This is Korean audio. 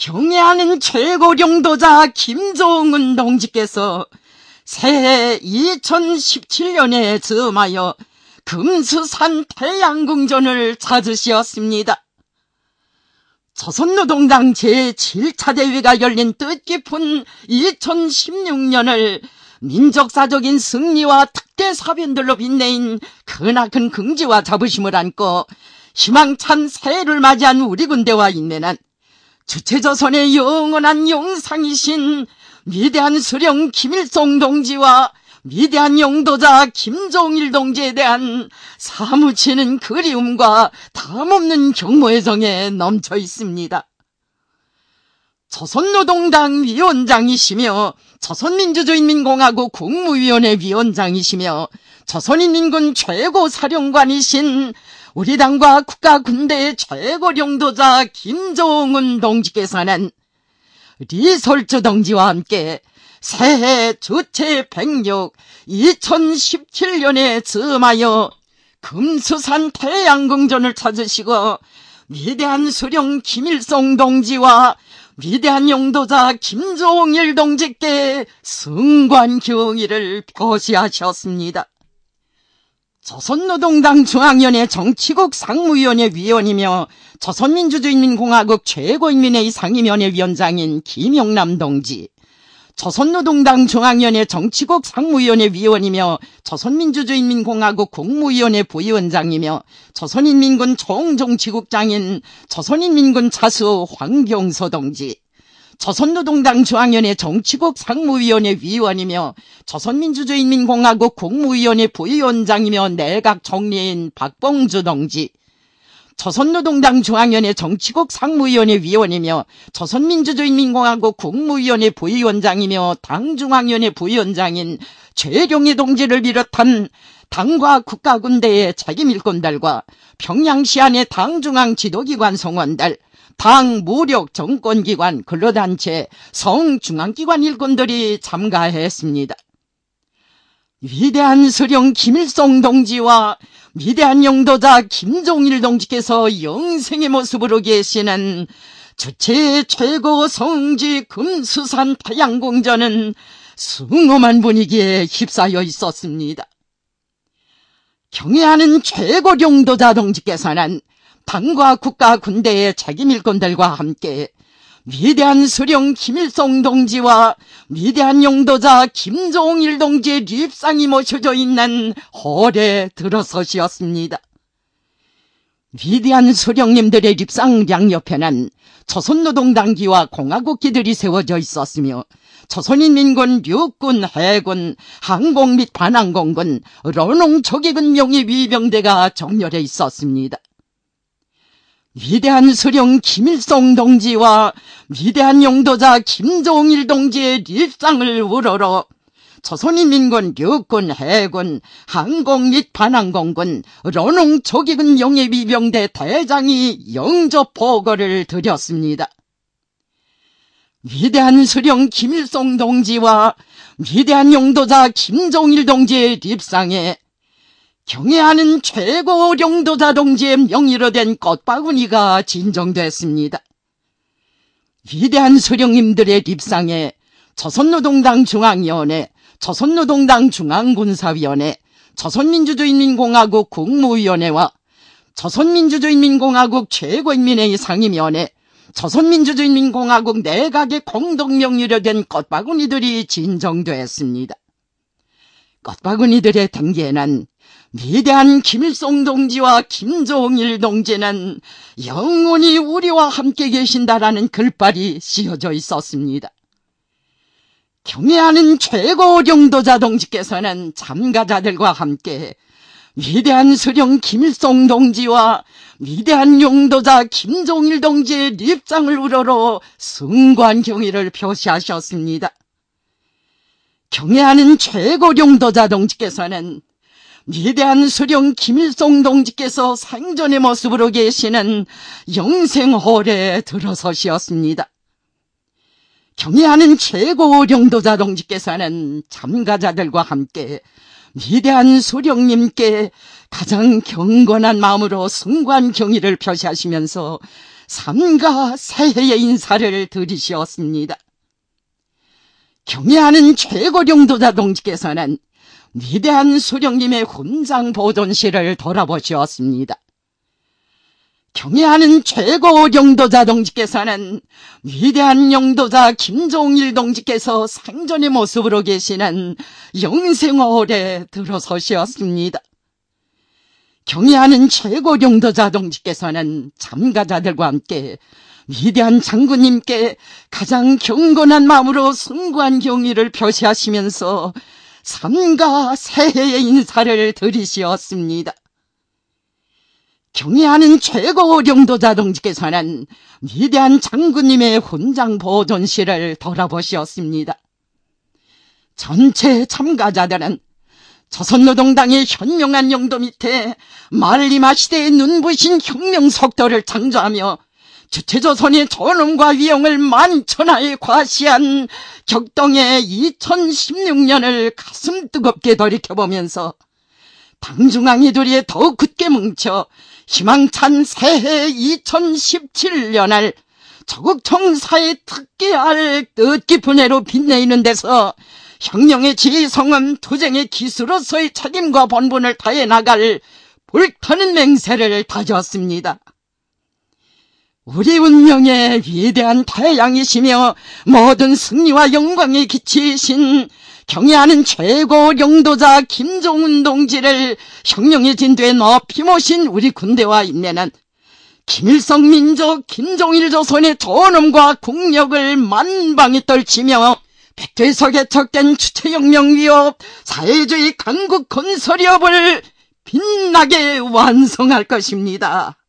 경애하는 최고領도자 김종은 동지께서 새해 2017년에 즈음하여 금수산 태양궁전을 찾으시었습니다. 조선노동당 제7차 대회가 열린 뜻깊은 2016년을 민족사적인 승리와 특대사변들로 빛내인 크나큰 긍지와 자부심을 안고 희망찬 새해를 맞이한 우리 군대와 인내는 주체조선의 영원한 영상이신 위대한 수령 김일성 동지와 위대한 영도자 김종일 동지에 대한 사무치는 그리움과 담없는 경모의 정에 넘쳐 있습니다. 조선노동당 위원장이시며 조선민주주의인민공화국 국무위원회 위원장이시며 조선인민군 최고사령관이신 우리 당과 국가군대의 최고領도자 김종은 동지께서는 리설주 동지와 함께 새해 주체 106 2017년에 즈음하여 금수산 태양궁전을 찾으시고 위대한 수령 김일성 동지와 위대한 영도자 김종일 동지께 승관 경의를 표시하셨습니다. 조선노동당 중앙위원회 정치국 상무위원회 위원이며 조선민주주의인민공화국 최고인민회의 상임위원회 위원장인 김영남 동지, 조선노동당 중앙위원회 정치국 상무위원회 위원이며 조선민주주의인민공화국 국무위원회 부위원장이며 조선인민군 총정치국장인 조선인민군 차수 황경서 동지, 조선노동당 중앙위원회 정치국 상무위원회 위원이며 조선민주주의인민공화국 국무위원회 부위원장이며 내각 총리인 박봉주 동지, 조선노동당 중앙위원회 정치국 상무위원회 위원이며 조선민주주의인민공화국 국무위원회 부위원장이며 당중앙위원회 부위원장인 최룡희 동지를 비롯한 당과 국가군대의 책임일꾼들과 평양시안의 당중앙 지도기관 성원들, 당, 무력, 정권기관, 근로단체, 성중앙기관 일꾼들이 참가했습니다. 위대한 수령 김일성 동지와 위대한 영도자 김종일 동지께서 영생의 모습으로 계시는 주체 최고 성지 금수산 태양궁전은 숭엄한 분위기에 휩싸여 있었습니다. 경애하는 최고 영도자 동지께서는 당과 국가 군대의 책임일꾼들과 함께 위대한 수령 김일성 동지와 위대한 영도자 김종일 동지의 립상이 모셔져 있는 홀에 들어서시었습니다. 위대한 수령님들의 립상 양옆에는 조선노동당기와 공화국기들이 세워져 있었으며 조선인민군, 육군, 해군, 항공 및 반항공군, 런홍초기군 명의 위병대가 정렬해 있었습니다. 위대한 수령 김일성 동지와 위대한 영도자 김종일 동지의 립상을 우러러 조선인민군, 육군, 해군, 항공 및 반항공군, 런홍초기군 영예비병대 대장이 영접 보고를 드렸습니다. 위대한 수령 김일성 동지와 위대한 영도자 김종일 동지의 립상에 경애하는 최고 영도자 동지의 명의로 된 꽃바구니가 진정됐습니다. 위대한 수령님들의 립상에 조선노동당 중앙위원회, 조선노동당 중앙군사위원회, 조선민주주의인민공화국 국무위원회와 조선민주주의인민공화국 최고인민회의 상임위원회, 조선민주주의인민공화국 내각의 공동명의로 된 꽃바구니들이 진정됐습니다. 꽃바구니들의 등기에는 위대한 김일성 동지와 김종일 동지는 영원히 우리와 함께 계신다라는 글발이 씌어져 있었습니다. 경애하는 최고 영도자 동지께서는 참가자들과 함께 위대한 수령 김일성 동지와 위대한 영도자 김종일 동지의 립상을 우러러 승관 경의를 표시하셨습니다. 경애하는 최고 영도자 동지께서는 위대한 수령 김일성 동지께서 생전의 모습으로 계시는 영생홀에 들어서시었습니다. 경애하는 최고 영도자 동지께서는 참가자들과 함께 위대한 수령님께 가장 경건한 마음으로 승관 경의를 표시하시면서 삼가 새해의 인사를 드리시었습니다. 경애하는 최고령도자 동지께서는 위대한 수령님의 훈장 보존실을 돌아보시었습니다. 경애하는 최고령도자 동지께서는 위대한 영도자 김종일 동지께서 생전의 모습으로 계시는 영생홀에 들어서시었습니다. 경애하는 최고령도자 동지께서는 참가자들과 함께 위대한 장군님께 가장 경건한 마음으로 숭고한 경의를 표시하시면서 삼가 새해의 인사를 드리시었습니다. 경애하는 최고령도자 동지께서는 위대한 장군님의 훈장 보존실을 돌아보시었습니다. 전체 참가자들은 조선노동당의 현명한 영도 밑에 만리마 시대의 눈부신 혁명 속도를 창조하며 주체조선의 존엄과 위용을 만천하에 과시한 격동의 2016년을 가슴 뜨겁게 돌이켜보면서 당중앙이 둘이 더욱 굳게 뭉쳐 희망찬 새해 2017년을 조국통사의 특기할 뜻깊은 해로 빛내는 데서 혁명의 지성은 투쟁의 기수로서의 책임과 본분을 다해 나갈 불타는 맹세를 다졌습니다. 우리 운명의 위대한 태양이시며 모든 승리와 영광의 기치이신 경애하는 최고 영도자 김종운 동지를 혁명의 진도에 높이 모신 우리 군대와 인내는 김일성 민족 김종일 조선의 존엄과 국력을 만방에 떨치며 백제석에 척된 주체혁명 위협 사회주의 강국 건설협을 빛나게 완성할 것입니다.